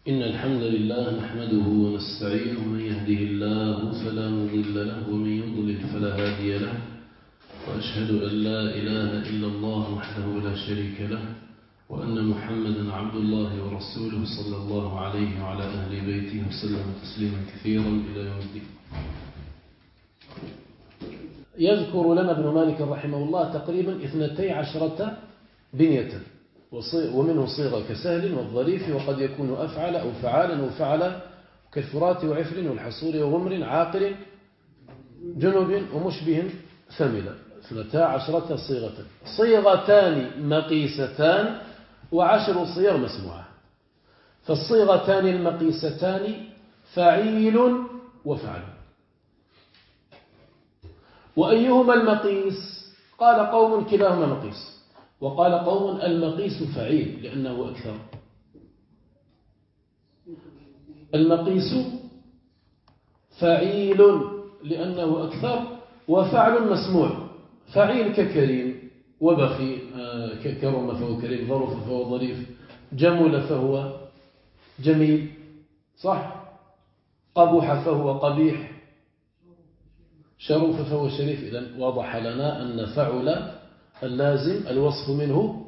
إن الحمد لله نحمده ونستعينه، من يهده الله فلا مضل له ومن يضلل فلا هادي له، وأشهد أن لا إله إلا الله وحده لا شريك له، وأن محمدا عبد الله ورسوله صلى الله عليه وعلى أهل بيته وسلم تسليما كثيرا إلى يوم الدين. يذكر لنا ابن مالك رحمه الله تقريبا 12 بنية، ومنه صيغة كسهل والظريف، وقد يكون أفعل أو فعالا وفعلا كالفرات وعفر والحصول وغمر عاقل جنب ومشبه ثملا. 12 صيغة، صيغتان مقيستان و10 صيغ مسموعة. فالصيغتان المقيستان فعيل وفعل. وأيهما المقيس؟ قال قوم كلاهما مقيس، وقال قوم المقيس فعيل لأنه أكثر. المقيس فعيل لأنه أكثر، وفعل مسموع. فعيل ككريم وبخي، ككرم فهو كريم، ظرف فهو ظريف، جمل فهو جميل، صح؟ قبح فهو قبيح، شرف فهو شريف. إذن واضح لنا أن فعل اللازم الوصف منه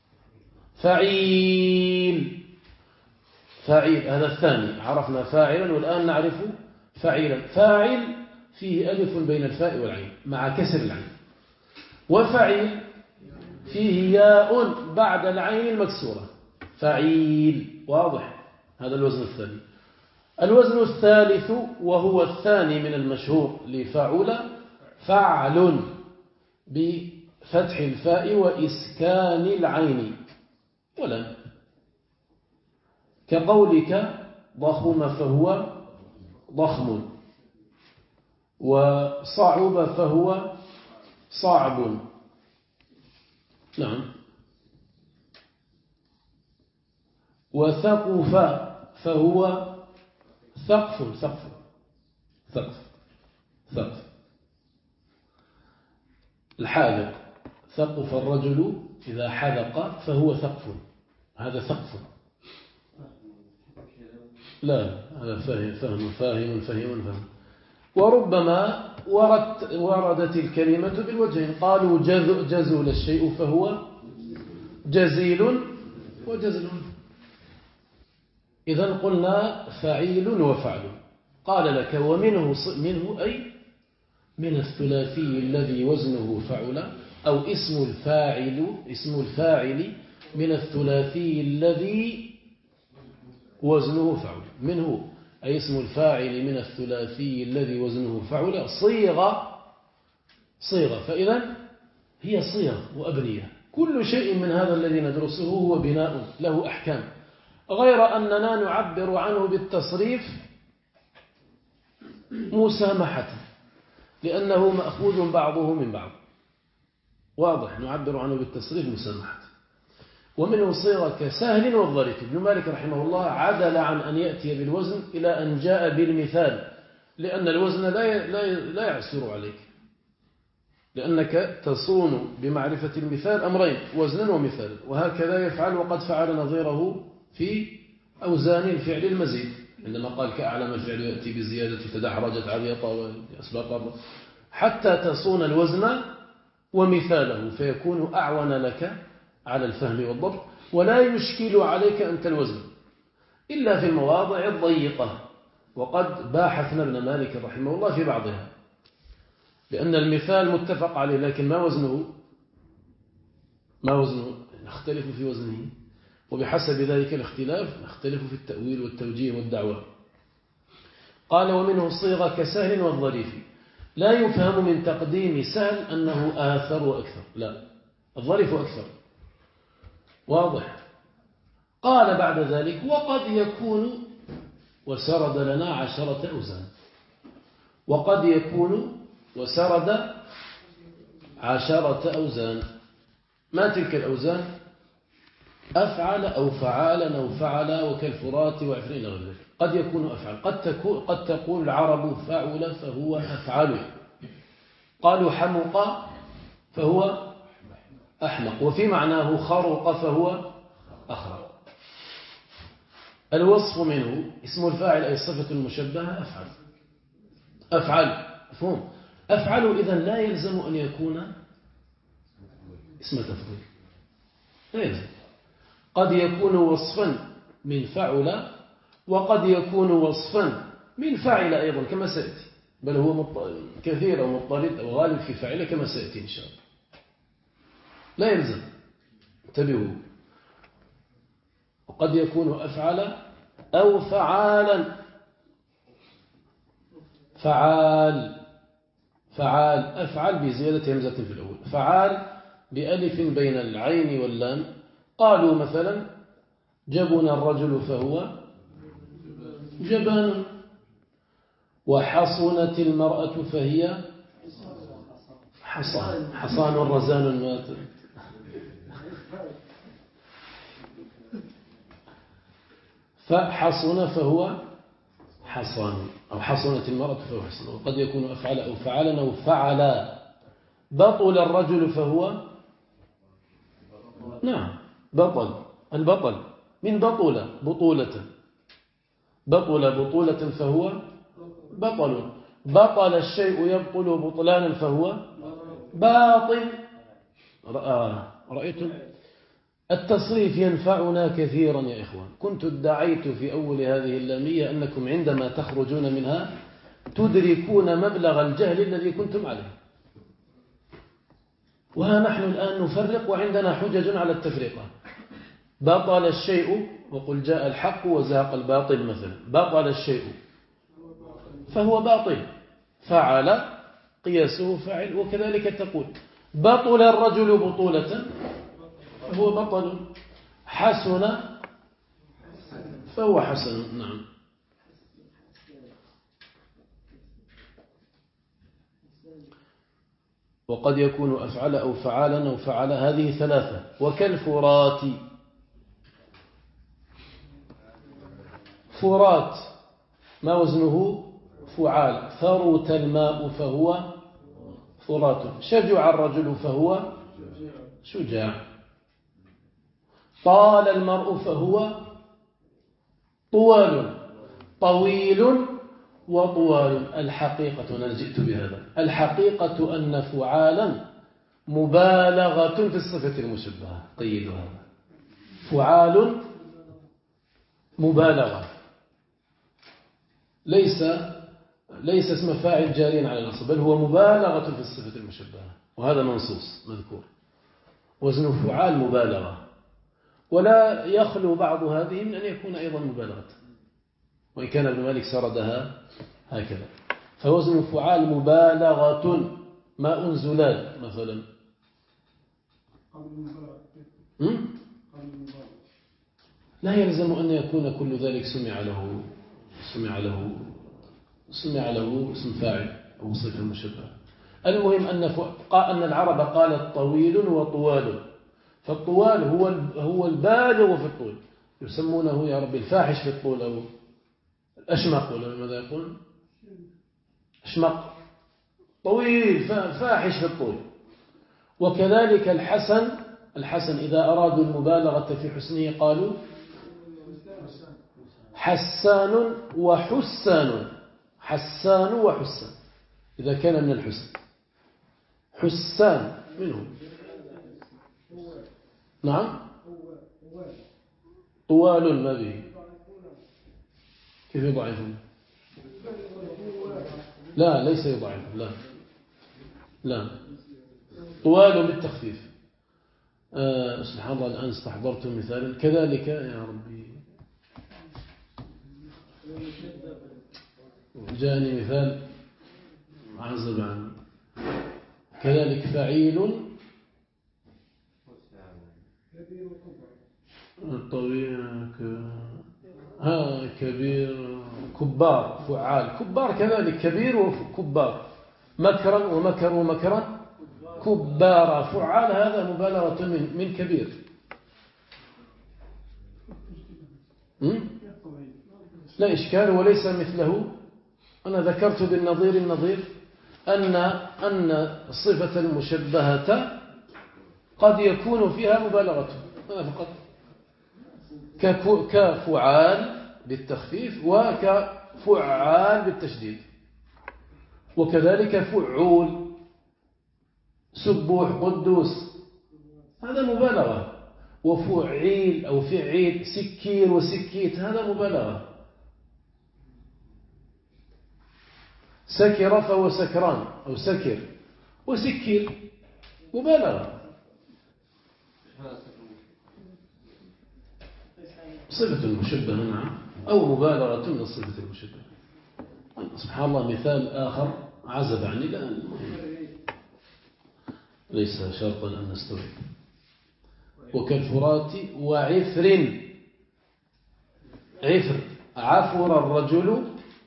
فعيل. فعيل هذا الثاني، عرفنا فاعلا والآن نعرف فعيلا. فاعل فيه ألف بين الفاء والعين مع كسر العين، وفعيل فيه ياء بعد العين المكسورة. فعيل، واضح؟ هذا الوزن الثاني. الوزن الثالث وهو الثاني من المشهور لفعل، فعل بفتح الفاء وإسكان العين ولم، كقولك ضخم فهو ضخم، وصعب فهو صعب. نعم. وثقف فهو ثقف. الحاذق، ثقف الرجل إذا حذق فهو ثقف، هذا ثقف. لا، هذا فاهم. وربما وردت الكلمة بالوجهين، قالوا جزل الشيء فهو جزيل وجزل. إذن قلنا فعيل وفعل. قال لك ومنه أي من الثلاثي الذي وزنه فعل، أو اسم الفاعل من الثلاثي الذي وزنه فعل. منه أي اسم الفاعل من الثلاثي الذي وزنه فعل صيغة. فإذا هي صيغ وأبنية. كل شيء من هذا الذي ندرسه هو بناء له أحكام، غير أننا نعبر عنه بالتصريف مسامحة، لأنه مأخوذ بعضه من بعض. واضح؟ نعبر عنه بالتصريف مسامحة. ومنه صيغة كسهل والظريف. ابن مالك رحمه الله عدل عن أن يأتي بالوزن إلى أن جاء بالمثال، لأن الوزن لا يعسر عليك، لأنك تصون بمعرفة المثال أمرين، وزنا ومثال. وهكذا يفعل، وقد فعل نظيره في أوزان الفعل المزيد، عندما قال كأعلم الفعل يأتي بزيادة تدحرجت عبيطة وأسباق، حتى تصون الوزن ومثاله، فيكون أعون لك على الفهم والضبط، ولا يشكل عليك أنت الوزن إلا في المواضع الضيقة. وقد باحثنا ابن مالك رحمه الله في بعضها، لأن المثال متفق عليه، لكن ما وزنه نختلف في وزنه، وبحسب ذلك الاختلاف نختلف في التأويل والتوجيه والدعوة. قال ومنه صيغة كسهل والظريف. لا يفهم من تقديم سهل أنه آثر وأكثر، لا، الظريف أكثر. واضح؟ قال بعد ذلك وقد يكون، وسرد لنا 10 أوزان. وقد يكون وسرد 10 أوزان. ما تلك الأوزان؟ أفعل أو فعالا أو فعلا وكالفرات وعفرين غير ذلك. قد يكون أفعل، قد تقول العرب فعل فهو أفعل. قالوا حمق فهو أحمق، وفي معناه خرق فهو أخرق. الوصف منه اسم الفاعل أي الصفة المشبهة أفعل. أفعل مفهوم. أفعل إذن لا يلزم أن يكون اسم تفضيل، لا يلزم. قد يكون وصفا من فعل وقد يكون وصفا من فعل أيضا كما سيأتي، بل هو كثير أو مضطرد أو غالب في فعل كما سيأتي إن شاء الله. لا يلزم، انتبهوا. وقد يكون أفعل أو فعالا. فعال أفعل بزيادة همزة في الأول، فعال بألف بين العين واللام. قالوا مثلا جبن الرجل فهو جبان، وحصنت المرأة فهي حصان الرزان مات. فحصن فهو حصان، أو حصنت المرأة فهو حصان. وقد يكون أفعل أو فعلا أو فعلا. بطل الرجل فهو نعم بطل، البطل من بطولة بطولة فهو بطل. بطل الشيء يبطل بطلانا فهو باطل. رأيتم التصريف ينفعنا كثيرا يا إخوان. كنت ادعيت في أول هذه اللامية أنكم عندما تخرجون منها تدركون مبلغ الجهل الذي كنتم عليه، وها نحن الآن نفرق وعندنا حجج على التفرقة. بطل الشيء وقل جاء الحق وزهق الباطل مثلا. بطل الشيء فهو باطل، فعل قياسه فعل. وكذلك تقول بطل الرجل بطولة فهو بطل، حسن فهو حسن. نعم. وقد يكون أفعل أو فعالا أو فعل، هذه ثلاثة. وكالفرات، فرات ما وزنه فعال. ثروت الماء فهو فرات. شجع الرجل فهو شجاع. طال المرء فهو طوال. طويل وطوال. الحقيقة، أنا جئت بهذا، الحقيقة أن فعالا مبالغة في الصفة المشبهة. قيد هذا، فعال مبالغة، ليس اسم فاعل جاريا على الأصل، بل هو مبالغة في الصفة المشبهة، وهذا منصوص مذكور. وزن فعال مبالغة، ولا يخلو بعض هذه من أن يكون أيضا مبالغة، وإن كان ابن مالك سردها هكذا. فوزن فعال مبالغة. ماء زلال مثلا. لا يلزم أن يكون كل ذلك سمع له اسم فاعل أو صفة مشبهة. المهم أن العرب قالت طويل وطوال. فالطوال هو البالغ في الطول، يسمونه يا رب الفاحش في الطول أو الأشمق، ولا ماذا يقول؟ أشمق، طويل فاحش في الطول. وكذلك الحسن إذا أرادوا المبالغة في حسنه قالوا حسان وحسان. حسان وحسان إذا كان من الحسن. حسان منهم. نعم. طوال ما به. كيف يضعفون؟ لا ليس يضعف، لا طوال بالتخفيف. سبحان الله الآن استحضرت مثالا كذلك يا ربي، جاني مثال عزب عنه. كذلك فعيل طويل كبير. كبار فعال. كبار كذلك كبير وكبار. مكرا ومكر ومكرا كبار. فعال هذا مبالغة من كبير. لا إشكال وليس مثله. أنا ذكرت بالنظير النظير أن الصفة المشبهة قد يكون فيها مبالغة، هذا فقط. كفعال بالتخفيف وكفعال بالتشديد. وكذلك فعول، سبوح، قدوس، هذا مبالغة. وفعيل أو فعيل، سكير وسكيت، هذا مبالغة. سكر فهو سكران أو سكر، وسكير مبالغة. صفة المشبه نعم، أو مبالغة من الصفة المشبه. سبحان الله مثال آخر عزب عني الآن، ليس شرطا أن نستوعب. وكالفرات وعفر، عفر، عفر الرجل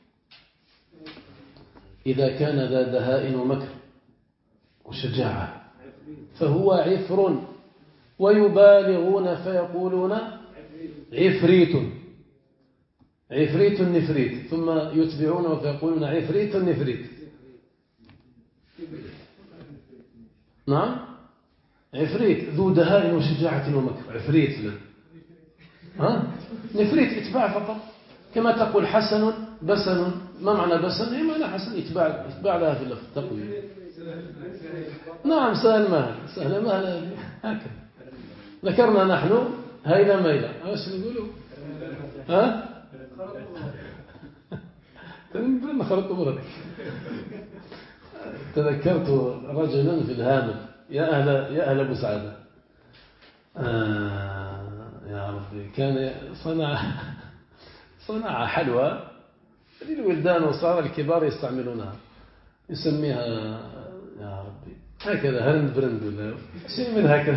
إذا كان ذا دهاء ومكر وشجاعة، فهو عفر. ويبالغون فيقولون عفريت، عفريت نفريت، ثم يتبعونه فيقولون عفريت نفريت. نعم، عفريت ذو دهاء وشجاعة ومكر، عفريت له. نفريت إتباع فقط، كما تقول حسن بسن. ما معنى بسن؟ هي معنى حسن، إتباع لها في اللفظ تقوي. نعم، سهل مهل، سهل مهل، هكذا ذكرنا نحن هيلا ميلا. ايش نقولوا؟ خرطت مرتك. تذكرت رجلا في الهامل، يا أهل أبو سعادة، يا ربي، كان صنع حلوى للولدان وصار الكبار يستعملونها، يسميها يا ربي هكذا هرند برند ولا شيء من هكذا.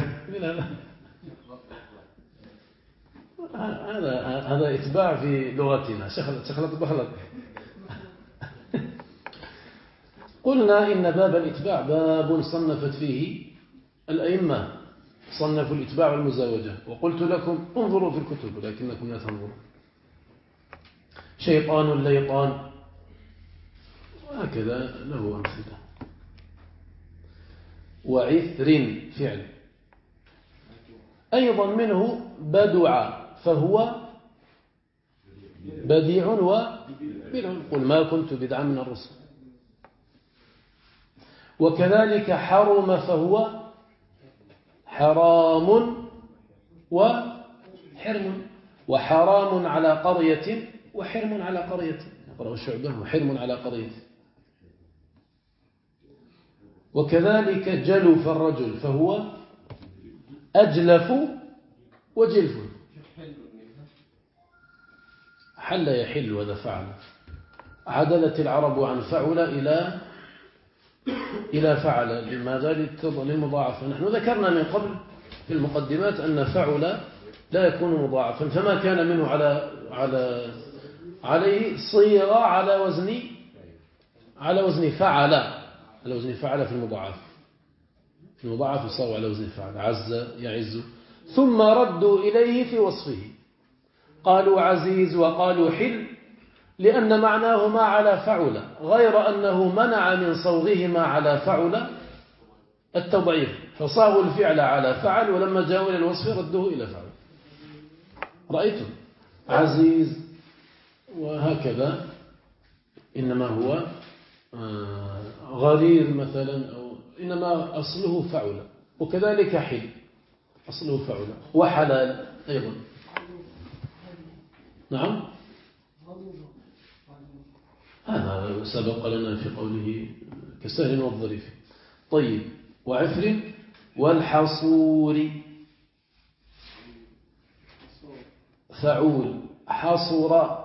هذا إتباع في لغتنا، شخلط بخلط. قلنا إن باب الإتباع باب صنفت فيه الأئمة، صنفوا الإتباع والمزاوجة، وقلت لكم انظروا في الكتب ولكنكم لا تنظروا. شيطان ليطان، وهكذا له أمثلة. وعثر فعل. أيضا منه بدع، فهو بديع وبدع، قل ما كنت بدعا من الرسل. وكذلك حرم، فهو حرام وحرم، وحرام على قرية وحرم على قرية، يقرأ الشعبة وحرم على قرية. وكذلك جلف الرجل، فهو أجلف وجلف. حل يحل، وذا فعل. عدلت العرب عن فعل إلى فعل. لماذا؟ للمضاعفة. نحن ذكرنا من قبل في المقدمات أن فعل لا يكون مضاعفا، فما كان منه عليه صيغة على وزن فعل، على وزن فعل في المضاعف. في المضاعف يصاب على وزن فعل، عز يعز. ثم ردوا إليه في وصفه، قالوا عزيز وقالوا حل، لأن معناهما على فعل، غير أنه منع من صوغهما على فعل التضعيف، فصاغوا الفعل على فعل، ولما جاءوا إلى الوصف ردوه إلى فعل. رأيتم؟ عزيز وهكذا، إنما هو غرير مثلا، أو إنما أصله فعل. وكذلك حل أصله فعل، وحلال أيضا. نعم، هذا سبق لنا في قوله كسهل والظريف. طيب، وعفر والحصور، فعول. حصر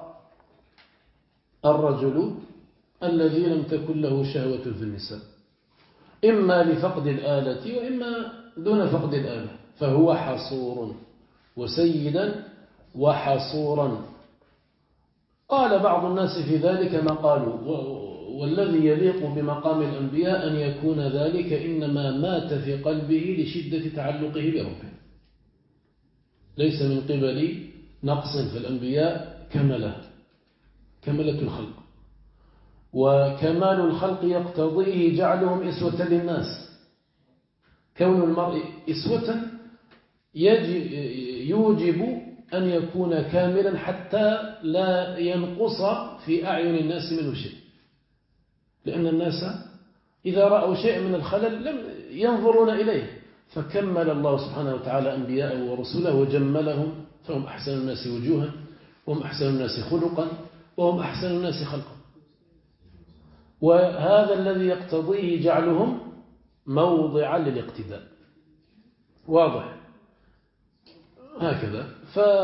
الرجل الذي لم تكن له شهوة في النساء، إما لفقد الآلة وإما دون فقد الآلة، فهو حصور. وسيدا وحصورا. قال بعض الناس في ذلك ما قالوا، والذي يليق بمقام الأنبياء أن يكون ذلك إنما مات في قلبه لشدة تعلقه بربه، ليس من قبل نقص. في الأنبياء كملة الخلق، وكمال الخلق يقتضيه جعلهم إسوة للناس. كون المرء إسوة يوجب أن يكون كاملا حتى لا ينقص في أعين الناس منه شيء، لأن الناس إذا رأوا شيء من الخلل لم ينظرون إليه، فكمل الله سبحانه وتعالى أنبياءه ورسوله وجملهم، فهم أحسن الناس وجوها، وهم أحسن الناس خلقا، وهم أحسن الناس خلقا. وهذا الذي يقتضيه جعلهم موضعا للاقتداء. واضح؟ هكذا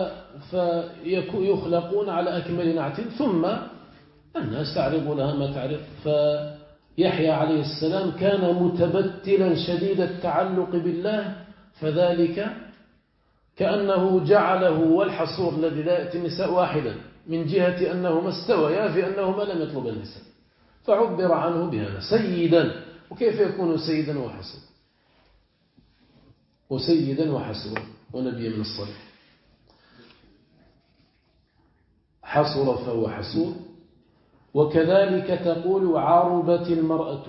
فيخلقون على أكمل نعت، ثم الناس تعرض لها ما تعرض. فيحيى عليه السلام كان متبتلا شديد التعلق بالله، فذلك كأنه جعله والحصور الذي لا يأتي النساء واحدا، من جهة أنهما استويا في أنهما لم يطلب النساء، فعبر عنه بهذا سيدا. وكيف يكون سيدا وحصور؟ وسيدا وحصور ونبي من الصالح. حصر فهو حصور. وكذلك تقول عربت المرأة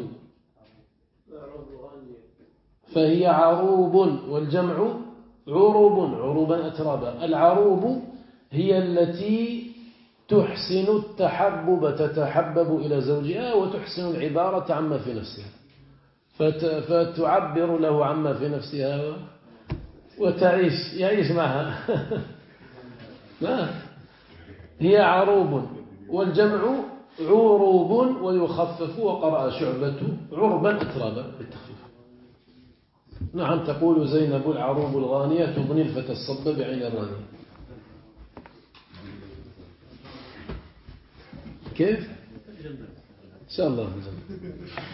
فهي عروب، والجمع عروب، عروبا أترابا. العروب هي التي تحسن التحبب، تتحبب إلى زوجها وتحسن العبارة عما في نفسها، فتعبر له عما في نفسها يعيش معها. لا، هي عروب، والجمع عروب ويخفف، وقرأ شعبة عربا أترابا بالتخفيف. نعم، تقول زينب العروب الغانية تغني الفتى الصب بعين الرانية. كيف؟ إن شاء الله الجنة.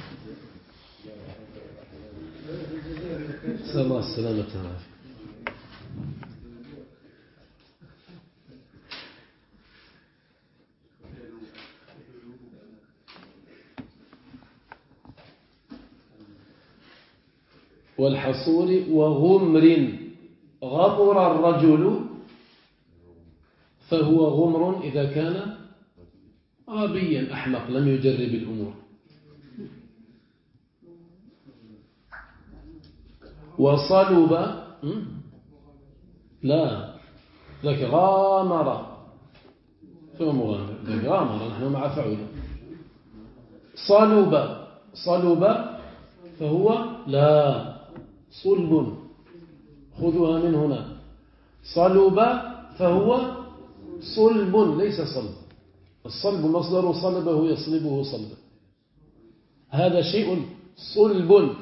نسأل الله السلامة والعافية. والحصور وغمر. غمر الرجل فهو غمر إذا كان غبيا أحمق لم يجرب الأمور. وصلب لا، ذاك غامر فهو مغامر، ذاك غامر نحن مع فعل. صلب فهو لا، صلب، خذوها من هنا. صلب فهو صلب ليس صلب. الصلب مصدر صلبه يصلبه صلبا، هذا شيء صلب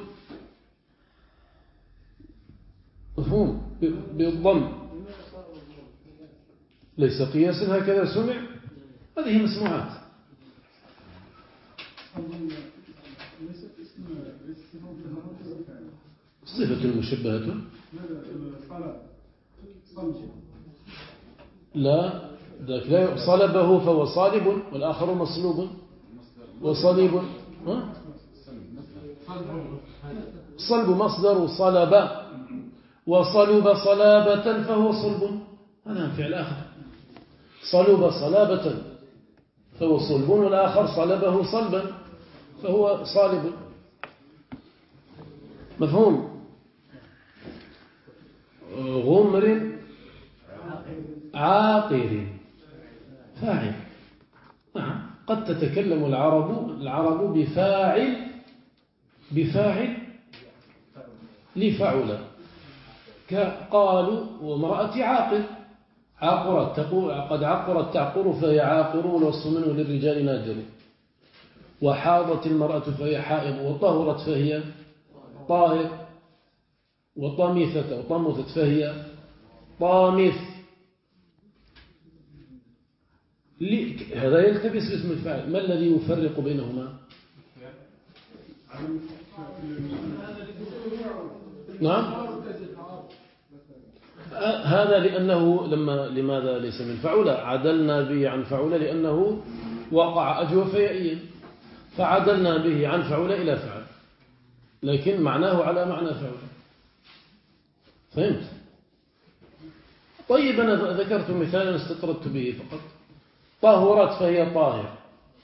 مفهوم بالضم، ليس قياسا هكذا سمع، هذه مسموعات. صفة المشبهة لا، ذاك لا، صلبه فهو صالب، والآخر مصلوب وصليب. صلب مصدر صلب، وصلب صلابة فهو صلب، هذا فعل آخر. صلب صلابة فهو صلب، والآخر صلبه صلبا فهو صالب. مفهوم؟ غمر عاقر فاعل. نعم، قد تتكلم العرب بفاعل لفعل، قالوا وامرأة عاقر، عاقرت تقول قد عقرت تعقر فهي عاقر، والوصف منه للرجال نادر. وحاضت المرأة فهي حائض، وطهرت فهي طاهر، وطمثت فهي طامث. هذا يلتبس باسم الفاعل. ما الذي يفرق بينهما؟ نعم، هذا لأنه لماذا ليس من فعولة؟ عدلنا به عن فعولة لأنه وقع أجوف يائيا، فعدلنا به عن فعولة إلى فعل، لكن معناه على معنى فعولة. فهمت؟ طيب، أنا ذكرت مثالا استطردت به فقط. طهرت فهي طاهر،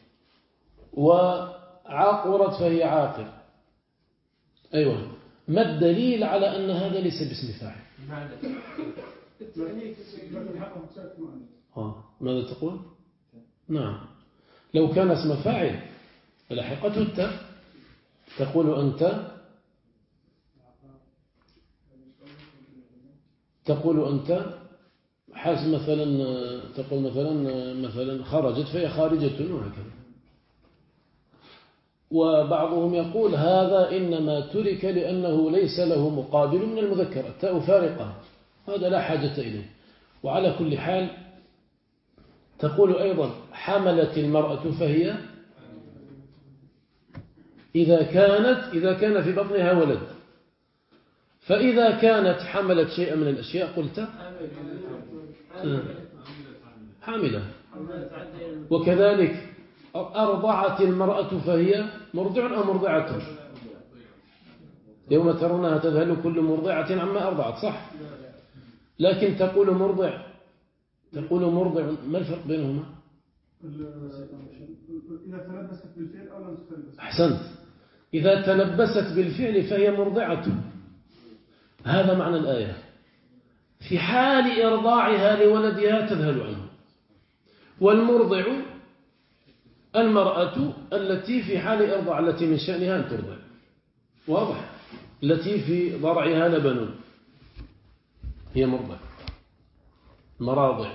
وعاقرت فهي عاقر. أيوة، ما الدليل على أن هذا ليس باسم فاعل؟ ماذا تقول؟ نعم، لو كان اسم فاعل فلحقته التاء، تقول أنت، حاس مثلا، تقول مثلا خرجت فهي خارجة وهكذا. وبعضهم يقول هذا إنما ترك لأنه ليس له مقابل من المذكر، التاء فارقة، هذا لا حاجة إليه. وعلى كل حال تقول أيضا حملت المرأة فهي إذا كان في بطنها ولد، فإذا كانت حملت شيئا من الأشياء قلت حاملة. وكذلك أرضعت المرأة فهي مرضع أو مرضعة، يوم ترونها تذهل كل مرضعة عما أرضعت، صح؟ لكن تقول مرضع، ما الفرق بينهما؟ إذا تلبست بالفعل أو لم تلبس. أحسنت، إذا تلبست بالفعل فهي مرضعة، هذا معنى الآية. في حال إرضاعها لولدها تذهل عنه. والمرضع المرأة التي في حال إرضاع، التي من شأنها أن ترضع، واضح؟ التي في ضرعها لبن هي مرضع، مراضع.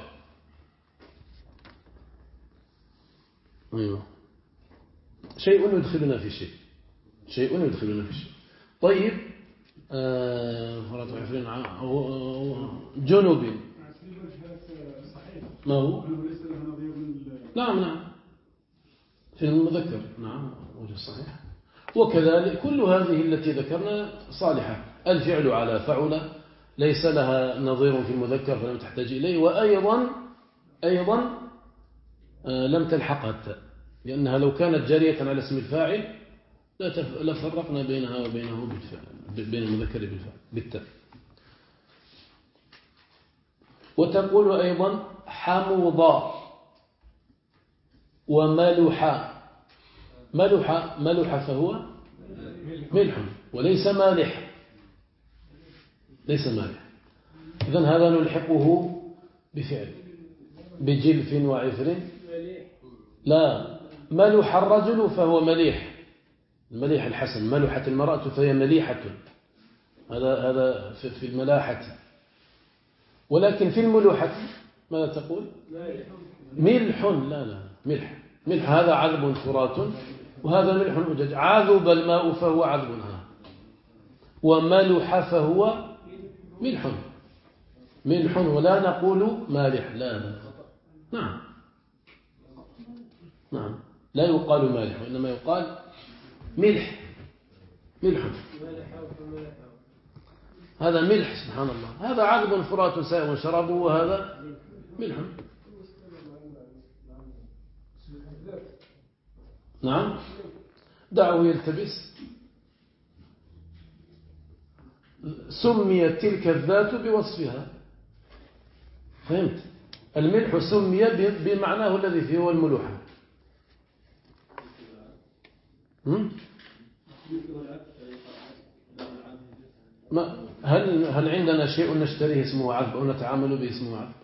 أيوه. شيء يدخلنا في شيء. طيب، جنوب ما هو؟ نعم في المذكر، نعم وجه صحيح. وكذلك كل هذه التي ذكرنا صالحة. الفعل على فعل ليس لها نظير في المذكر فلم تحتاج إليه. وأيضا لم تلحقها التاء، لأنها لو كانت جارية على اسم الفاعل لفرقنا بينها وبينه بين المذكر بالتاء. وتقول أيضا حموضا وملح. ملح فهو ملح وليس مالح، إذن هذا نلحقه بفعل بجلف وعفر. لا، ملح الرجل فهو مليح، المليح الحسن. ملحت المرأة فهي مليحة، هذا في الملاحة. ولكن في الملوحة ماذا تقول؟ ملح. لا ملح هذا عذب فرات، وهذا ملح أجج. عذب الماء فهو عذب، وملح فهو ملح ولا نقول مالح. لا نعم لا يقال مالح، وإنما يقال ملح. هذا ملح، سبحان الله، هذا عذب فرات سائغ شرابه، وهذا ملح. نعم، دعه يلتبس. سميت تلك الذات بوصفها، فهمت؟ الملح سمي بمعناه الذي فيه هو الملوحة. هل عندنا شيء نشتريه اسمه عذب أو نتعامل به اسمه عذب؟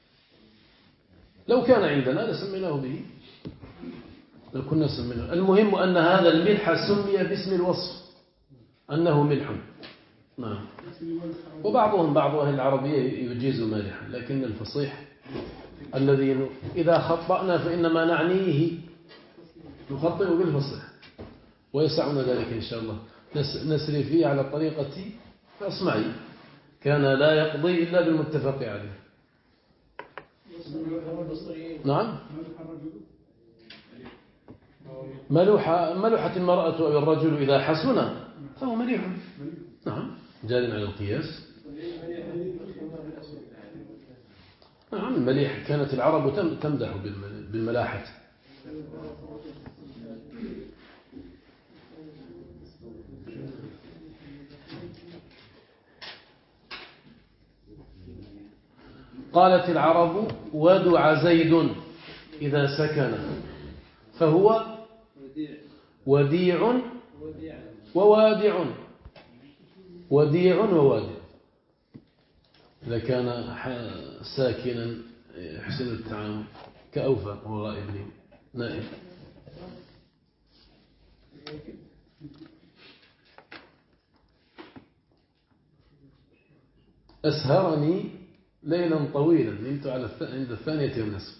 لو كان عندنا لسميناه به، لو كنا سميناه. المهم أن هذا الملح سمي باسم الوصف أنه ملح. نعم. بعض أهل العربية يجيز مالحا، لكن الفصيح الذي إذا خطأنا فإنما نعنيه نخطئ بالفصيح، ويسعنا ذلك إن شاء الله. نسري فيه على طريقة أصمعي، كان لا يقضي إلا بالمتفق عليه. نعم، ملوحة المرأة أو الرجل إذا حسن فهو مليح. نعم، جار على القياس. نعم، المليح كانت العرب تمدح بالملاحة. قالت العرب ودع زيد إذا سكن فهو وديع ووادع. إذا كان ساكنا يحسن التعامل كأوفى وهو غائب نائم. أسهرني ليلا طويلا، نمت عند 2:30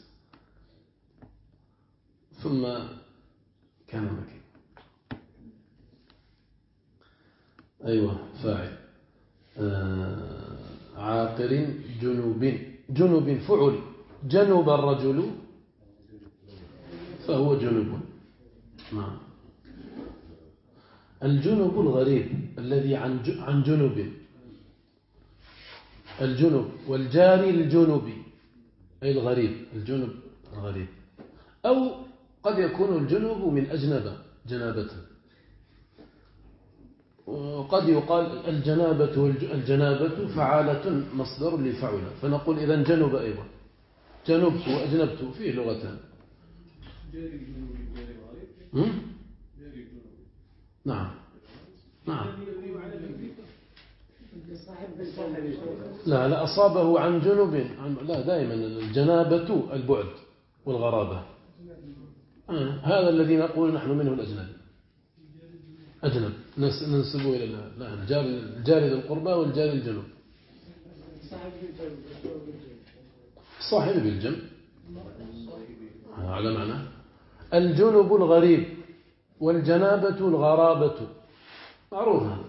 ثم كان مكين. أيوة فاعل. عاقر جنوب فعل. جنوب الرجل فهو جنوب. نعم. الجنوب الغريب الذي عن جنوب. الجنوب والجاري الجنوبي أي الغريب. الجنوب الغريب. أو قد يكون الجنوب من جنابة. وقد يقال الجنابة فعالة مصدر لفعل، فنقول إذن جنوب أيضا. جنوبت وأجنبت فيه لغتان. نعم نعم. لا أصابه عن جنوب. لا، دائما الجنابة البعد والغرابة. هذا الذي نقول نحن منه الأجنبي. أجنب ننسبه إلى لا الجاري ذي القربى والجاري الجنوب. صاحب بالجنب على معنى. الجنوب الغريب والجنابة الغرابة معروف هذا.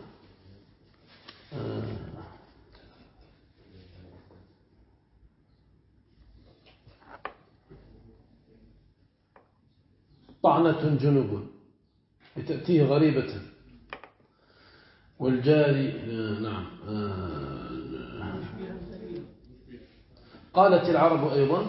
طعنة جنوب تأتيه غريبة. والجاري نعم. قالت العرب أيضا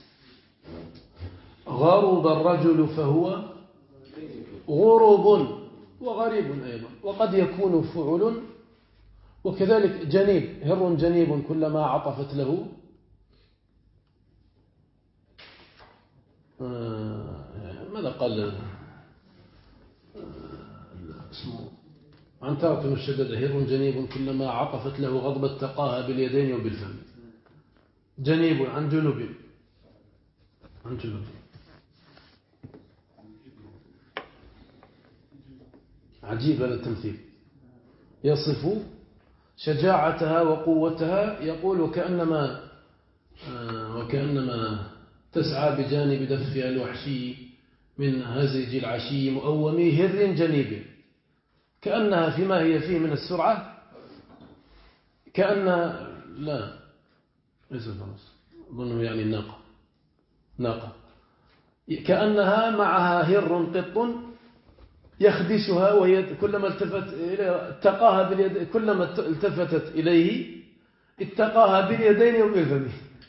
غرب الرجل فهو غروب وغريب أيضا. وقد يكون فعل. وكذلك جنيب هر جنيب كلما عطفت له ماذا قال اسمه عنترة مشددة هر جنيب كلما عطفت له غضبت تقاها باليدين وبالفم. جنيب عن جنوب. عجيب هذا التمثيل. يصف شجاعتها وقوتها، يقول وكأنما تسعى بجانب دفها الوحشي من هزج العشي مؤومي هر جنيب. كأنها فيما هي فيه من السرعة كأنها لا ليس الفرس أظنه يعني الناقة كأنها معها هر قط يخدشها وهي كلما التفت إليه اتقاها باليد. كلما التفتت إليه اتقاها باليدين وبالفم.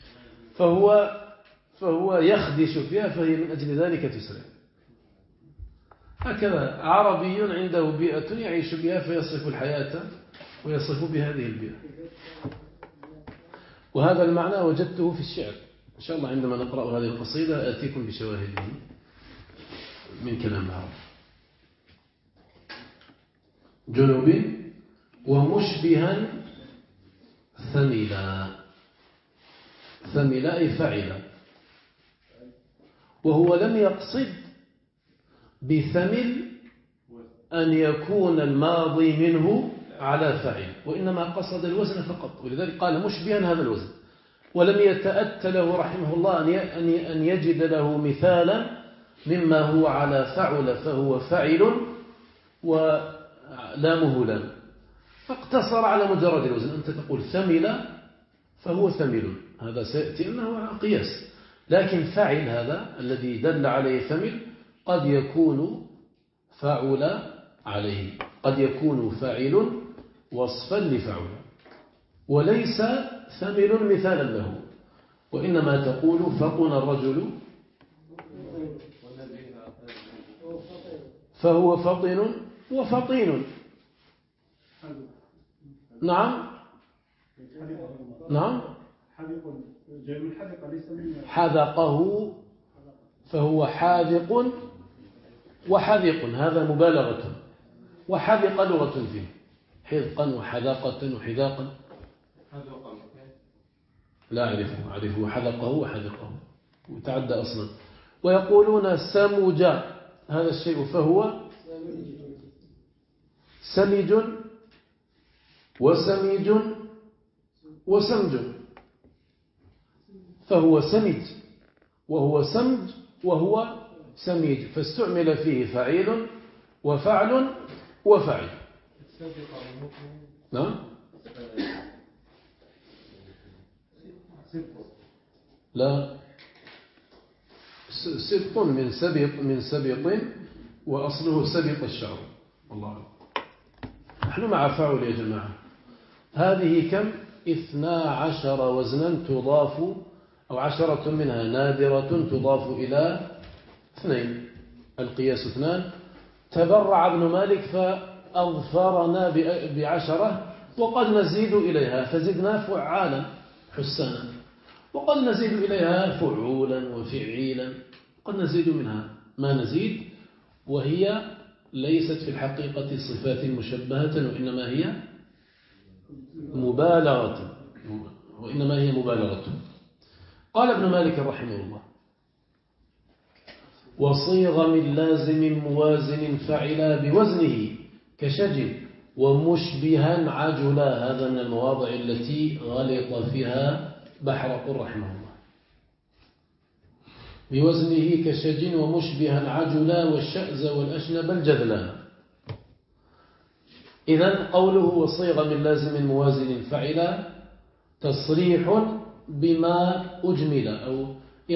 فهو يخدش فيها فهي من أجل ذلك تسرع. هكذا عربي عنده بيئة يعيش بها فيصف الحياة ويصف بهذه البيئة. وهذا المعنى وجدته في الشعر. إن شاء الله عندما نقرأ هذه القصيدة آتيكم بشواهده من كلام العرب. جنوبي ومشبها ثملا أي فعلا. وهو لم يقصد بثمل أن يكون الماضي منه على فعل، وإنما قصد الوزن فقط، ولذلك قال مشبها هذا الوزن. ولم يتأتى له رحمه الله أن يجد له مثالا مما هو على فعل فهو فعل ولامه لام، فاقتصر على مجرد الوزن. أنت تقول ثمل فهو ثمل، هذا سيأتي أنه قياس. لكن فعل هذا الذي دل عليه ثمل قد يكون فاعل عليه، قد يكون فاعل وصفا لفعل، وليس ثمل مثالا له. وإنما تقول فطن الرجل فهو فطن وفطين. نعم حذقه فهو حاذق وحذق، هذا مبالغة. وحذق لغة فيه حذقا وحذاقة وحذاقا. لا أعرفه حلقه وحذقه وتعدى أصلا. ويقولون سمج هذا الشيء فهو سمج وسميج وسمج، فهو سمج وهو سمج وهو سميج، فاستعمل فيه فعيل وفعل وفعل. نعم. لا، سبط من سبط وأصله سبط الشعر. الله، نحن مع فعل يا جماعة. هذه كم؟ 12 وزنا تضاف، أو 10 منها نادرة تضاف إلى 2، القياس 2. تبرع ابن مالك فأظفرنا ب10، وقد نزيد إليها فزدنا فعالا حسانا، وقد نزيد إليها فعولا وفعيلا، قد نزيد منها ما نزيد، وهي ليست في الحقيقة صفات مشبهة، وإنما هي مبالغة. قال ابن مالك رحمه الله: وصيغ من لازم موازن فعلا بوزنه كشج ومشبها عجلا. هذا من المواضع التي غلط فيها بحرق رحمه الله. بوزنه كشج ومشبها عجلا والشأز والأشنب الجذلان. إذن قوله وصيغ من لازم موازن فعلا تصريح بما أجمل، أو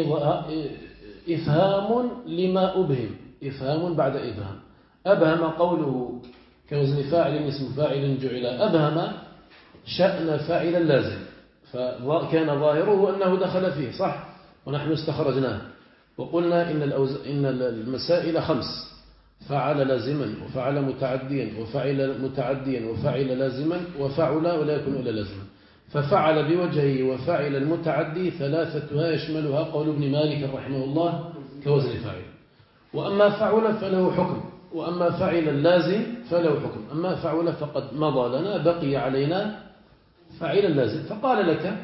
إفهام لما أبهم، إفهام بعد إفهام. أبهم قوله كوزن فاعل اسم فاعل جعل، أبهم شأن فاعل اللازم، فكان ظاهره أنه دخل فيه صح، ونحن استخرجناه وقلنا إن المسائل 5: فعل لازما وفعل متعديا وفعل متعديا وفعل لازما وفعل ولا يكون إلا لازما. ففعل بوجهه وفعل المتعدي 3 يشملها قول ابن مالك رحمه الله كوزن فاعل. وأما فعل فله حكم، وأما فعل اللازم فله حكم. أما فعل فقد مضى لنا، بقي علينا فعل اللازم. فقال لك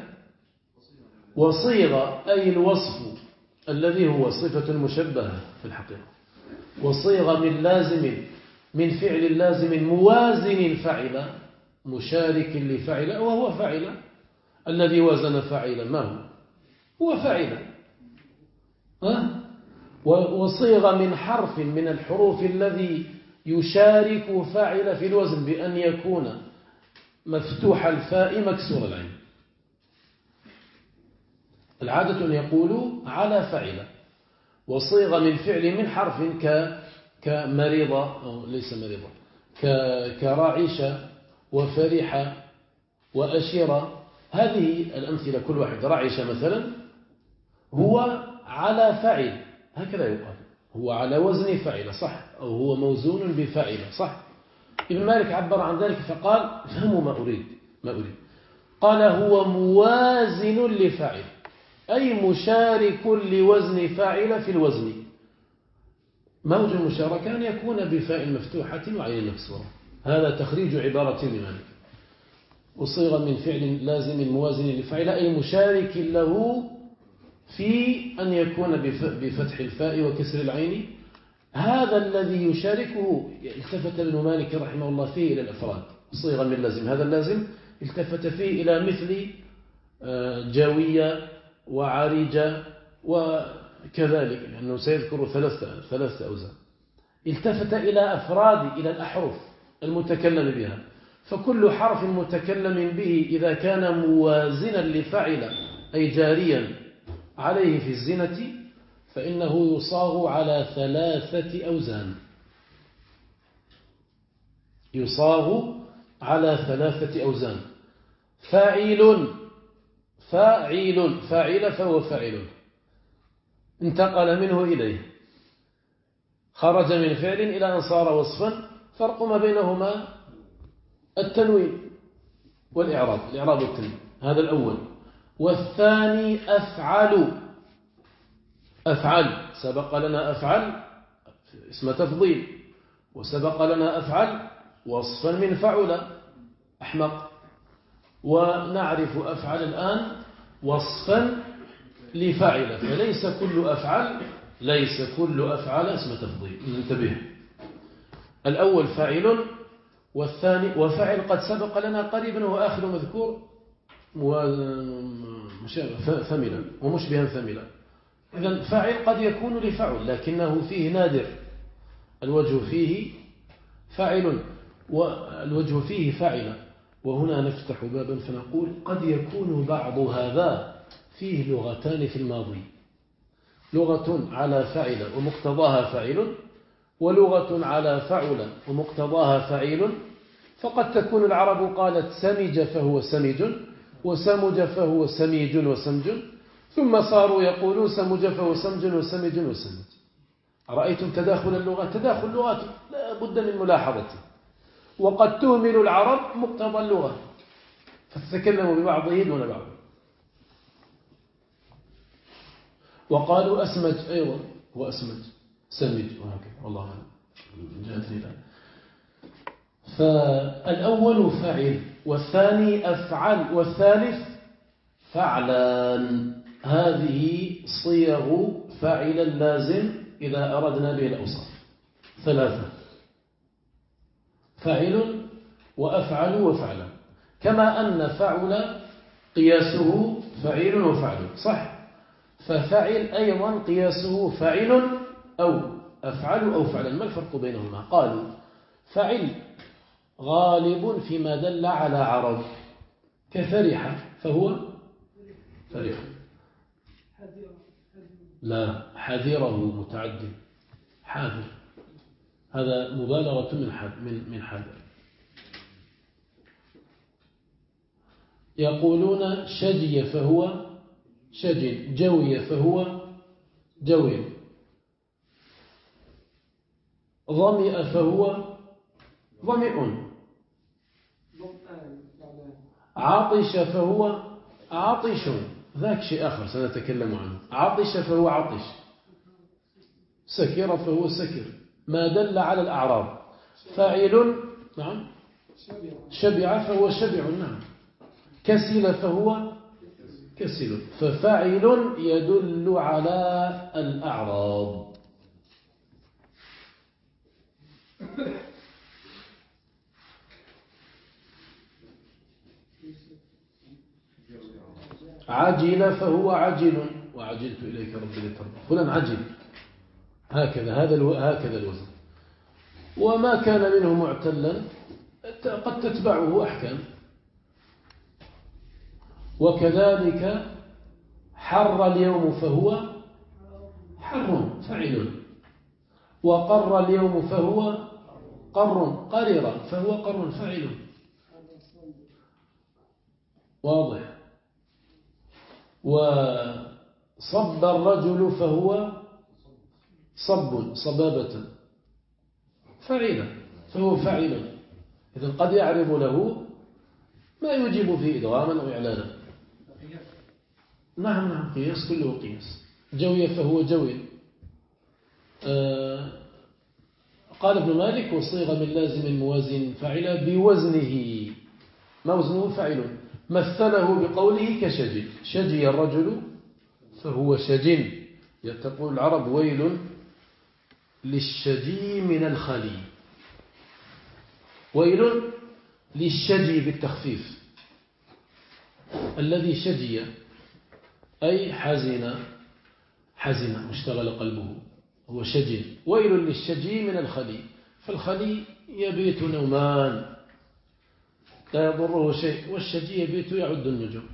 وصيغ أي الوصف الذي هو صفة مشبهة في الحقيقة، وصيغ من لازم من فعل اللازم موازن فعل مشارك لفعل، وهو فعل الذي وزن فعلا. ما هو فعل. وصيغ من حرف من الحروف الذي يشارك فاعل في الوزن بأن يكون مفتوح الفاء مكسور العين. العادة أن يقولوا على فعل. وصيغ من فعل من حرف كمريضة، أو ليس مريضة، كراعشة وفرحة وأشيرة. هذه الأمثلة كل واحد. راعشة مثلا هو على فعل، هكذا يقال، هو على وزن فعل صح، أو هو موزون بفعل صح. ابن مالك عبر عن ذلك فقال فهموا ما أريد. قال هو موازن لفعل، أي مشارك لوزن فاعل في الوزن. موج المشاركة أن يكون بفاء مفتوحة وعين مكسورة. هذا تخريج عبارة لمالك. وصيغ من فعل لازم موازن لفعل أي مشارك له في أن يكون بفتح الفاء وكسر العين. هذا الذي يشاركه التفت ابن مالك رحمه الله فيه إلى الأفراد. صيغ من لازم، هذا اللازم التفت فيه إلى مثل جاوية وعارجة وكذلك، لأنه سيذكر 3 أوزان. التفت إلى أفراد، إلى الأحرف المتكلم بها. فكل حرف متكلم به إذا كان موازنا لفعل أي جاريا عليه في الزنة فإنه يصاغ على 3 أوزان. يصاغ على 3 أوزان. فاعل فاعل فهو فاعل، انتقل منه إليه، خرج من فعل إلى أن صار وصفا. فرق ما بينهما التنوين والإعراب، الإعراب والتنوين، هذا الأول. والثاني أفعل سبق لنا أفعل اسم تفضيل، وسبق لنا أفعل وصفا من فعل أحمق. ونعرف أفعل الآن وصفا لفعل، فليس كل أفعل اسم تفضيل. ننتبه، الأول فاعل، والثاني وفعل قد سبق لنا قريبا وهو آخر مذكور ثملا ومشبها ثملا. إذن فاعل قد يكون لفعل لكنه فيه نادر، الوجه فيه فاعل والوجه فيه فاعل. وهنا نفتح بابا فنقول قد يكون بعض هذا فيه لغتان في الماضي، لغة على فعل ومقتضاها فاعل، ولغة على فعل ومقتضاها فاعل. فقد تكون العرب قالت سمج فهو سمج، وسمج فهو سميج وسمج، ثم صاروا يقولون سمج فهو سمج وسمج وسمج. رأيتم تداخل اللغات؟ تداخل اللغات لا بد من ملاحظته. وقد تهمل العرب مقتضى اللغة فتتكلم ببعضه دون بعض. وقالوا أسمج أيضا هو أسمج سمج وهكذا، والله أعلم جاءتني الآن. فالأول فعل، والثاني أفعل، والثالث فعلان. هذه صيغ فاعل اللازم إذا أردنا به الأوصاف ثلاثة: فاعل وأفعل وفعلا. كما أن فعل قياسه فعيل وفعل، صح؟ ففعل أيضا قياسه فعل أو أفعل أو فعلا. ما الفرق بينهما؟ قالوا فعل غالب فيما دل على عرض، كفرح فهو فرح. لا، حذره متعد، حاذر، هذا مبالغة من حذر. يقولون شجي فهو شجن، جوي فهو جوي، ظمئ فهو ظمئ، عطش فهو عطش، ذاك شيء آخر سنتكلم عنه. عطش فهو عطش، سكر فهو سكر، ما دل على الأعراض. فاعل نعم، شبع فهو شبع، نعم، كسل فهو كسل. ففاعل يدل على الأعراض. عجل فهو عجل، وعجلت إليك ربي لترضى. فلان عجل، هكذا هكذا الوزن. وما كان منه معتلا قد تتبعه أحكام. وكذلك حر اليوم فهو حر فعل، وقر اليوم فهو قر، قرر فهو قر فعل. واضح. وصب الرجل فهو صب، صبابة، فعل فهو فاعل. إذن قد يعرض له ما يجيب فيه إدغاما أو إعلانا. نعم قياس، كله قياس. جوي فهو جوي. قال ابن مالك وصيغ من لازم موازن فعل بوزنه. ما وزنه؟ فعل. مثله بقوله كشجي، شجي الرجل فهو شجن. تقول العرب ويل للشجي من الخلي، ويل للشجي بالتخفيف، الذي شجي أي حزن مشتغل قلبه، هو شجي. ويل للشجي من الخلي، فالخلي يبيت نومان لا يضره شيء، والشجي يبيت يعد النجوم.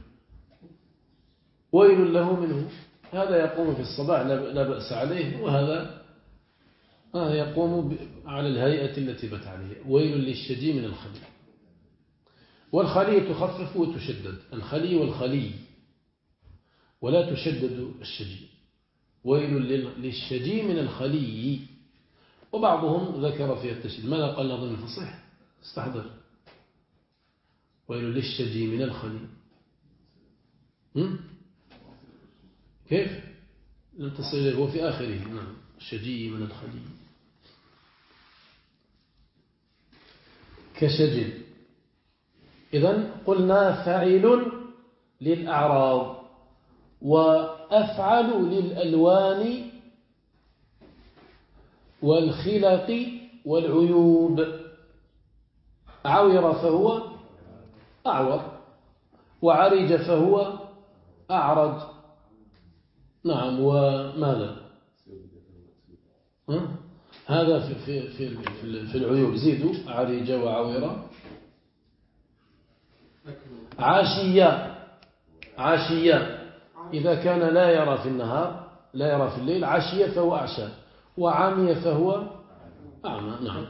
ويل له منه، هذا يقوم في الصباح لا بأس عليه، وهذا يقوم على الهيئة التي بت عليه. ويل للشجي من الخلي. والخلي تخفف وتشدد، الخلي والخلي، ولا تشدد الشجي. ويل للشجي من الخلي. وبعضهم ذكر فيها التشديد. ماذا قال نظم الفصيح؟ استحضر. ويل للشجي من الخلي. كيف؟ لم تصل إليه، هو في آخره. نعم، الشجي من الخلي كشجن. إذن قلنا فاعل للأعراض، وأفعل للألوان والخلق والعيوب. عور فهو أعور، وعرج فهو أعرج. نعم. وماذا هذا في العيوب؟ زيدوا: عرج وعور. عاشية إذا كان لا يرى في النهار، لا يرى في الليل. عشية فهو أعشى، وعامية فهو أعمى. نعم.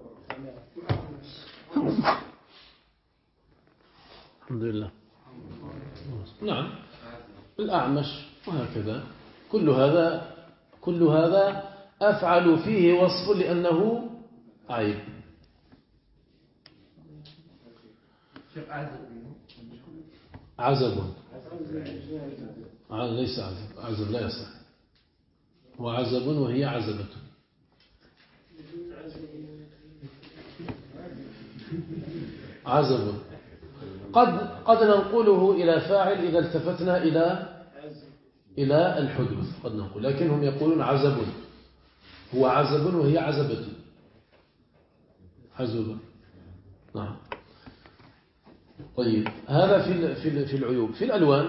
الحمد لله. نعم. الأعمش وهكذا. كل هذا أفعل فيه وصف لأنه عيب. عزب ليس عزب لا يصح. وعزب وهي عزبة. عزب قد ننقله إلى فاعل إذا التفتنا إلى الحدوث، قد ننقل، لكنهم يقولون عزب. هو عزب وهي عزبة. حزبة. نعم. طيب، هذا في العيوب. في الألوان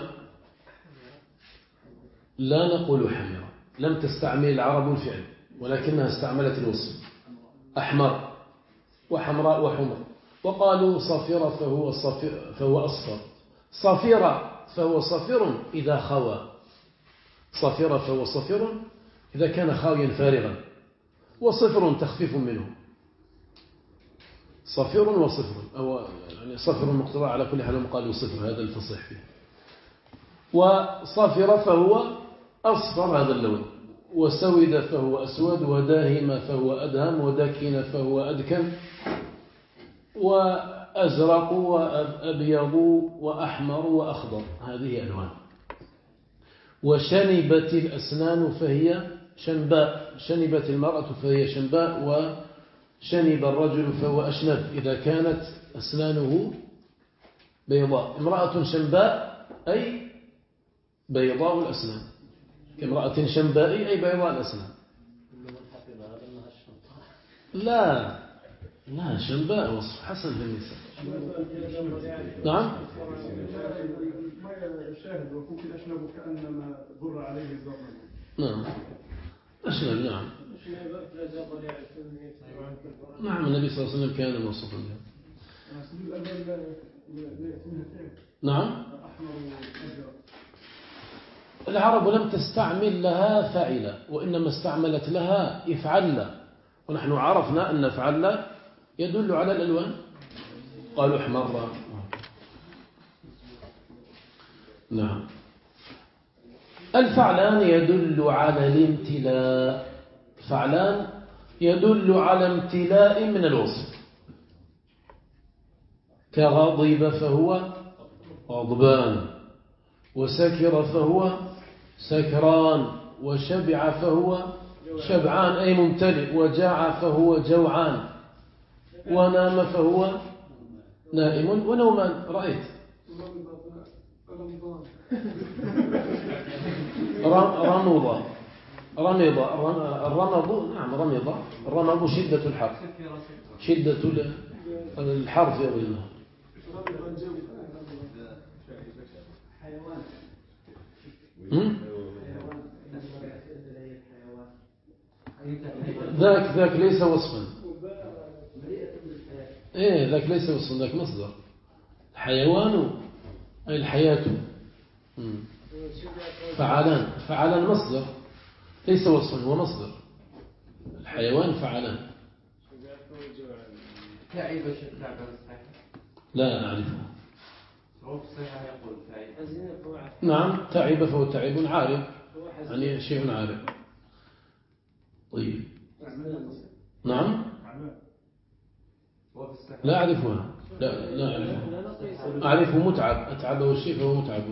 لا نقول حمراء، لم تستعمل العرب الفعل ولكنها استعملت الوصف: أحمر وحمراء وحمر. وقالوا صفيرة فهو أصفر. صفيرة فهو صفر إذا خوى. صفيرة فهو صفر إذا كان خاويا فارغا. وصفر تخفيف منه. صفر وصفر، أو يعني صفر مقتضى على كل حال. قالوا صفر، هذا الفصيح فيه. وصفر فهو أصفر هذا اللون. وسود فهو أسود، وداهم فهو أدهم، ودكن فهو أدكن، وأزرق وأبيض وأحمر وأخضر. هذه ألوان. وشنبت الأسنان فهي شنباء. شنبت المرأة فهي شنباء. وشنب الرجل فهو أشنب إذا كانت أسنانه بيضاء. امرأة شنباء أي بيضاء الأسنان، كامرأة شنباء أي بيضاء الأسنان. لا شنباء وصف حسن في النساء. نعم. الشاهد وكنت أشنب كأنما ضر عليه الزرن. نعم. أشنب. نعم. النبي صلى الله عليه وسلم كان موصوفا بها. نعم. العرب لم تستعمل لها فاعلا، وإنما استعملت لها افعل. ونحن عرفنا أن افعل يدل على الألوان. قالوا احمر. نعم. الفعلان يدل على الامتلاء. فعلان يدل على امتلاء من الوصف. كغضب فهو غضبان، وسكر فهو سكران، وشبع فهو شبعان أي ممتلئ، وجاع فهو جوعان، ونام فهو نائم. ونومان رأيت. رمضة. الرمض. نعم. الرمض شدة الحر. شدة الحر في أول النهار. ذاك ليس وصفا. ذاك ليس وصفا، ذاك مصدر. الحيوان أي الحياة. فعلان مصدر ليس وصفا، هو مصدر. الحيوان فعلان. لا أعرفه. نعم. تعب فهو تعب. عارف يعني شيء عارف. طيب. نعم. لا أعرفها. لا أعرفها. أعرفه متعب. أتعبه الشيء فهو متعب.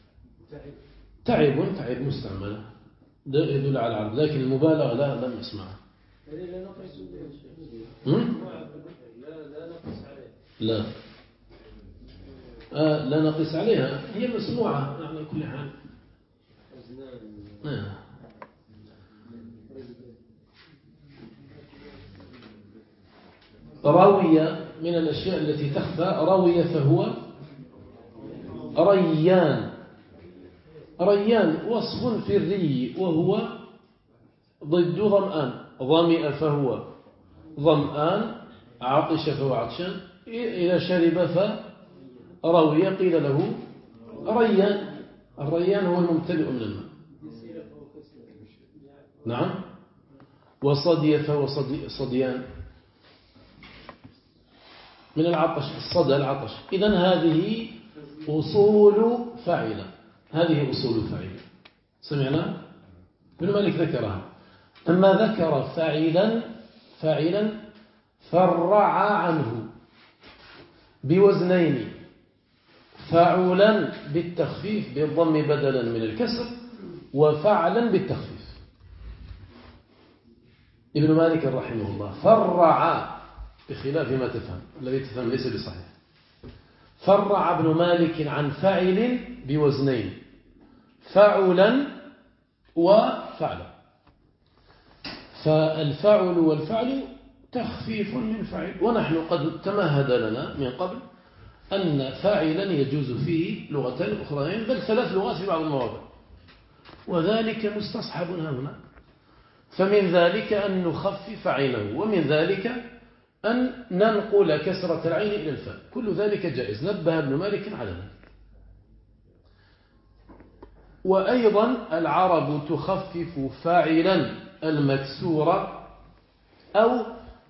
تعب مستعملة يدل على العرض، لكن المبالغة لا لم أسمعها. لا نقص عليها. هي مسموعة يعني كل حال. روي من الأشياء التي تخفى، روي فهو ريان. ريان وصف في الري وهو ضد ظمآن. ظمئ فهو ظمآن، عطش فهو عطشان، إذا شرب فروي قيل له ريان. الريان هو الممتلئ من الماء. نعم. وصدي فهو صديان من العطش، الصدى العطش. إذن هذه أصول فاعلة، هذه أصول فاعلة سمعنا ابن مالك ذكرها. أما ذكر فاعلا فرع عنه بوزنين، فعلا بالتخفيف بالضم بدلا من الكسر، وفعلا بالتخفيف. ابن مالك رحمه الله فرع بخلاف ما تفهم، الذي تفهم ليس بصحيح. فرع ابن مالك عن فاعل بوزنين، فعلا وفعلا. فالفاعل والفعل تخفيف من فاعل، ونحن قد تمهد لنا من قبل أن فاعلا يجوز فيه لغتين أخرين، بل 3 لغات في بعض المواضع، وذلك مستصحب هنا. فمن ذلك أن نخفف عينه، ومن ذلك أن ننقل كسرة العين إلى الفاء، كل ذلك جائز. نبه ابن مالك على ذلك. وأيضا العرب تخفف فاعلا المكسور أو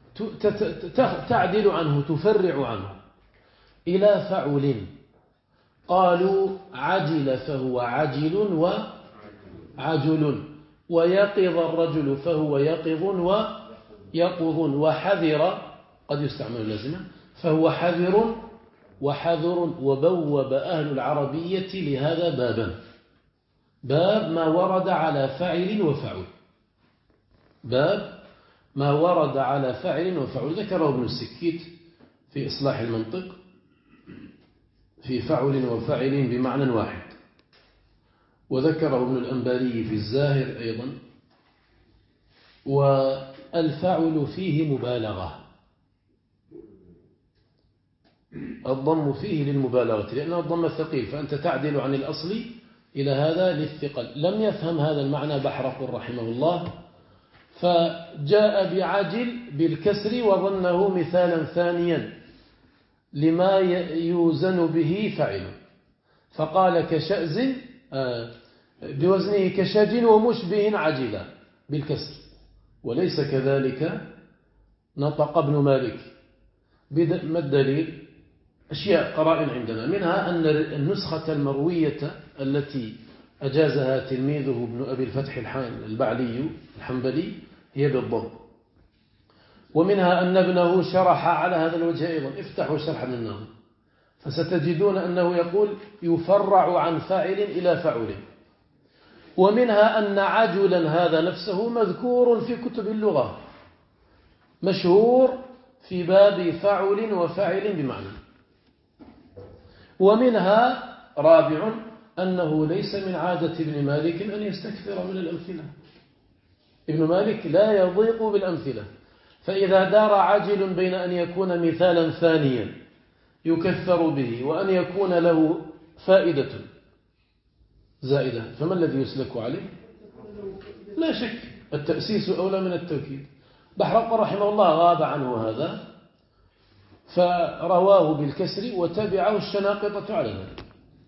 تعدل عنه، تفرع عنه إلى فعل. قالوا عجل فهو عجل وعجل، ويقظ الرجل فهو يقظ ويقظ، وحذر قد يستعمل لازما فهو حذر وحذر. وبوب أهل العربية لهذا بابا، باب ما ورد على فاعل وفعل، باب ما ورد على فاعل وفعل. ذكره ابن السكيت في إصلاح المنطق في فعل وفاعل بمعنى واحد، وذكره ابن الأنباري في الزاهر أيضا. والفاعل فيه مبالغة، الضم فيه للمبالغة، لأنه الضم ثقيل، فأنت تعدل عن الأصل إلى هذا للثقل. لم يفهم هذا المعنى بحرق رحمه الله، فجاء بعجل بالكسر وظنه مثالا ثانيا لما يوزن به فعل، فقال كشأز بوزنه كشج ومشبه عجلا بالكسر، وليس كذلك نطق ابن مالك. ما الدليل؟ أشياء قرائن عندنا، منها أن النسخة المروية التي أجازها تلميذه ابن أبي الفتح البعلي الحنبلي هي بالضم، ومنها أن ابنه شرح على هذا الوجه أيضا. افتحوا شرح من النظم فستجدون أنه يقول يفرع عن فاعل إلى فعل. ومنها أن عجلا هذا نفسه مذكور في كتب اللغة، مشهور في باب فعل وفاعل بمعنى. ومنها رابع أنه ليس من عادة ابن مالك أن يستكثر من الأمثلة. ابن مالك لا يضيق بالأمثلة، فإذا دار عجل بين أن يكون مثالا ثانيا يكثر به وأن يكون له فائدة زائدة، فما الذي يسلك عليه؟ لا شك التأسيس أولى من التوكيد. بحرق رحمه الله غاب عنه هذا، فرواه بالكسر وتبعه الشناقطة على ذلك.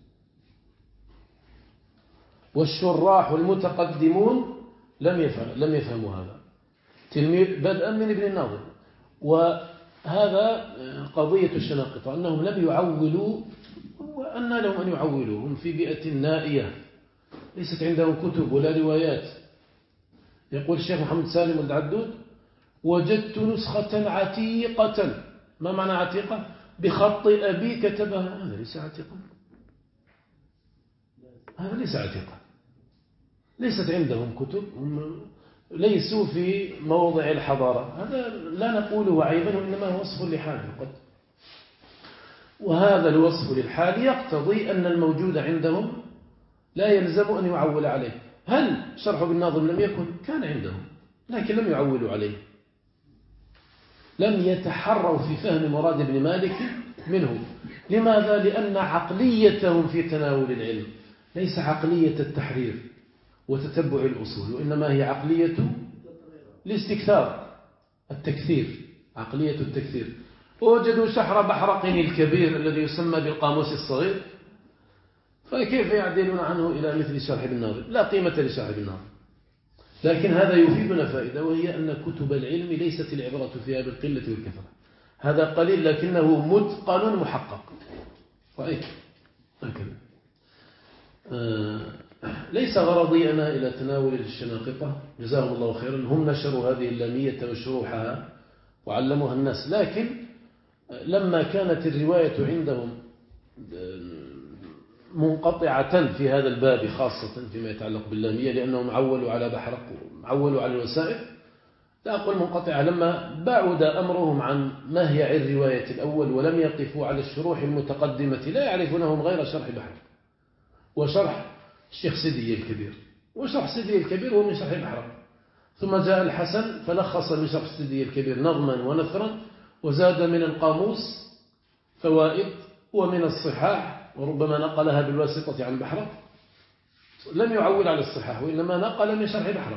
والشراح المتقدمون لم يفهموا هذا، بدءا من ابن الناظر. وهذا قضية الشناقطة، أنهم لم يعولوا، وأن لهم أن يعولوا، هم في بيئة نائية ليست عندهم كتب ولا روايات. يقول الشيخ محمد سالم العدود: وجدت نسخة عتيقة. ما معنى عتيقة؟ بخط أبي كتبها. هذا ليس عتيقا، هذا ليس عتيقا، ليست عندهم كتب، هم ليسوا في موضع الحضارة. هذا لا نقوله عيبا، وإنما هو وصف لحاله قد. وهذا الوصف للحال يقتضي أن الموجود عندهم لا يلزم أن يعول عليه. هل شرح ابن ناظم لم يكن؟ كان عندهم، لكن لم يعولوا عليه، لم يتحروا في فهم مراد ابن مالك منه. لماذا؟ لأن عقليتهم في تناول العلم ليس عقلية التحرير وتتبع الأصول، وإنما هي عقلية الاستكثار، التكثير، عقلية التكثير. ووجدوا شحر بحرقين الكبير الذي يسمى بالقاموس الصغير، فكيف يعدلون عنه إلى مثل شرح ابن ناظم؟ لا قيمة لشرح ابن ناظم. لكن هذا يفيدنا فائدة، وهي أن كتب العلم ليست العبرة فيها بالقلة والكثرة، هذا قليل لكنه متقن محقق. رأيت هكذا. ليس غرضي أنا إلى تناول الشناقطة جزاهم الله خيرا، هم نشروا هذه اللامية وشروحها وعلموها الناس، لكن لما كانت الرواية عندهم منقطعة في هذا الباب خاصة فيما يتعلق باللامية، لأنهم عولوا على بحرق وعولوا على الوسائل، لا أقول منقطعة، لما بعد أمرهم عن مهيع الرواية الأول ولم يقفوا على الشروح المتقدمة لا يعرفونهم غير شرح بحرق وشرح الشيخ سيدي الكبير، وشرح سيدي الكبير هو من شرح بحرق، ثم جاء الحسن فلخص من شرح سيدي الكبير نظما ونثرا، وزاد من القاموس فوائد، ومن الصحاح وربما نقلها بالواسطة عن بحرق، لم يعول على الصحاح وإنما نقل من شرح بحرق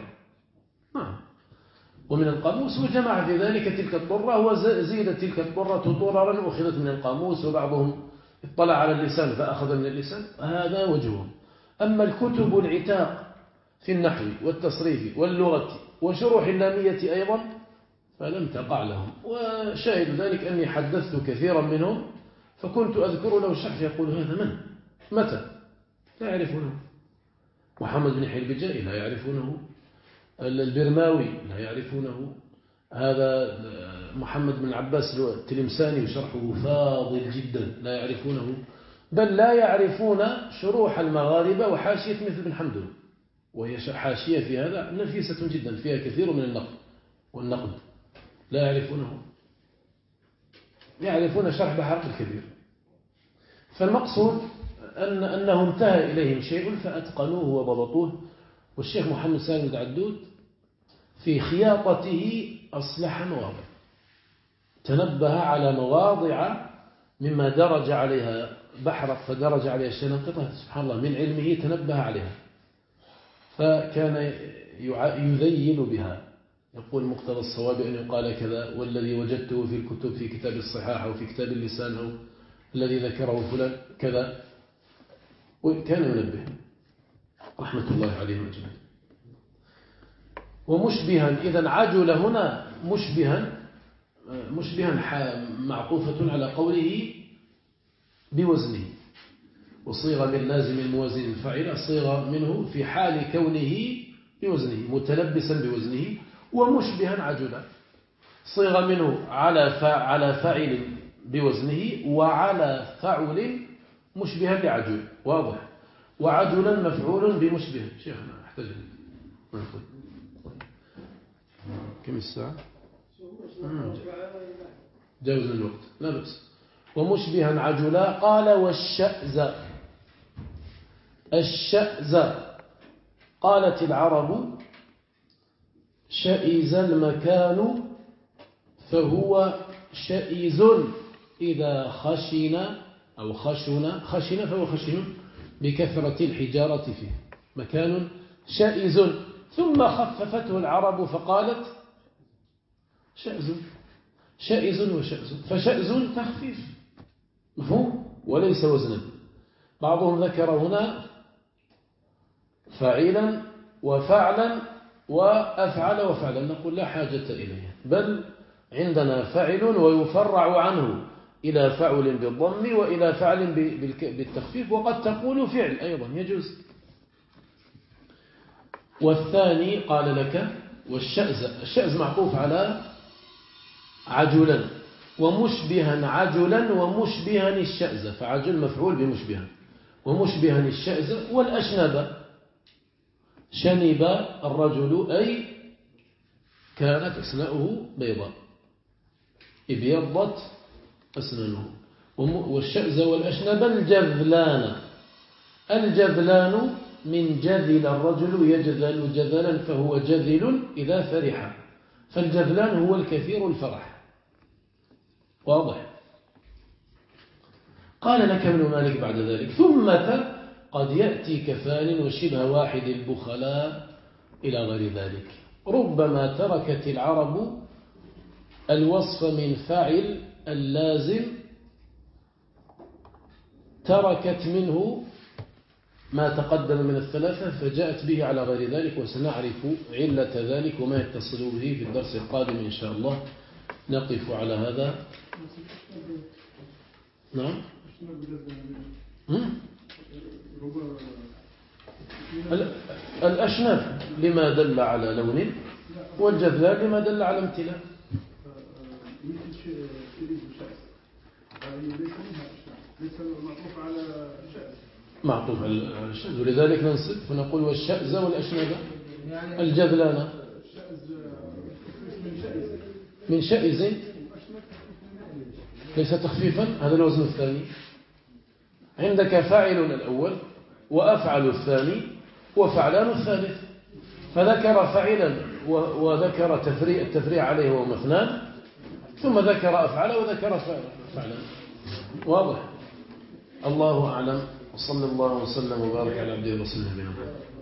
ومن القاموس، وجمع في ذلك تلك الطرة، وزيد تلك الطرة طررا أخذت من القاموس، وبعضهم اطلع على اللسان فأخذ من اللسان، هذا وجههم. أما الكتب العتاق في النحو والتصريف واللغة وشروح اللامية أيضا فلم تقع لهم، وشاهد ذلك أني حدثت كثيرا منهم، فكنت أذكر له الشرح يقول هذا من؟ متى؟ لا يعرفونه. محمد بن حلبجائي لا يعرفونه، البرماوي لا يعرفونه، هذا محمد بن العباس التلمساني وشرحه فاضل جدا لا يعرفونه، بل لا يعرفون شروح المغاربة وحاشية مثل بن حمدون، وهي حاشية في هذا نفيسة جدا فيها كثير من النقد والنقد، لا يعرفونه، يعرفون شرح بحرق الكبير. فالمقصود أنه انتهى إليهم شيء فأتقنوه وضبطوه، والشيخ محمد سالم العدود في خياطته أصلح مواضع، تنبه على مواضع مما درج عليها بحرق فدرج عليها الشناقطة، سبحان الله من علمه تنبه عليها، فكان يذيل بها، يقول مقتضى الصواب أن يقال كذا، والذي وجدته في الكتب في كتاب الصحاح أو في كتاب اللسان أو الذي ذكره فلان كذا، وكان ينبه رحمة الله عليه وجل. ومشبها، إذا عجل هنا مشبها معطوفة على قوله بوزنه، وصيغة من لازم الموازن الفاعل، صيغة منه في حال كونه بوزنه متلبسا بوزنه، ومشبها عجلا صيغة منه على فاعل بوزنه وعلى فعل مشبها لعجل، واضح، وعجلا مفعول بمشبه. شيخنا احتاج كم الساعة؟ جاوزنا الوقت لا بأس. ومشبها عجلا. قال الشأز قالت العرب شئز المكان فهو شئز إذا خشن أو خشن فهو خشن بكثرة الحجارة فيه، مكان شئز. ثم خففته العرب فقالت شئز وشئز، فشئز تخفيف مفهوم وليس وزنا. بعضهم ذكر هنا فعيلا وفعلا وأفعل وفعلا، نقول لا حاجة إليه، بل عندنا فعل ويفرع عنه إلى فعل بالضم وإلى فعل بالتخفيف، وقد تقول فعل أيضا يجوز. والثاني قال لك الشأز معطوف على عجلا، ومشبها عجلا ومشبها الشأز، فعجل مفعول بمشبها، ومشبها الشأز. والأشنب شنب الرجل أي كانت أسناؤه بيضاء، ابيضت أسنانه. والشأز والأشنب الجذلان من جذل الرجل يجذل جذلا فهو جذل إذا فرح، فالجذلان هو الكثير الفرح. واضح؟ قال لك ابن مالك بعد ذلك: ثم قد يأتي كفان وشبه واحد البخلاء إلى غير ذلك. ربما تركت العرب الوصف من فاعل اللازم، تركت منه ما تقدم من الثلاثة فجاءت به على غير ذلك، وسنعرف علة ذلك وما يتصل به في الدرس القادم إن شاء الله. نقف على هذا. نعم. الأشناف لما دل على لون، والجذلان لما دل على امتلاء. معطوف على الشأز، ولذلك ننصب فنقول والشأز والأشناب الجذلان من شأز ليس تخفيفا. هذا الوزن الثاني. عندك فاعل الأول وأفعل الثاني وفعلان الثالث، فذكر فاعلا وذكر التفريع عليه وهو مثنان، ثم ذكر أفعل وذكر فعلا. واضح؟ الله أعلم، وصلى الله وسلم وبارك على عبده ورسوله نبينا محمد.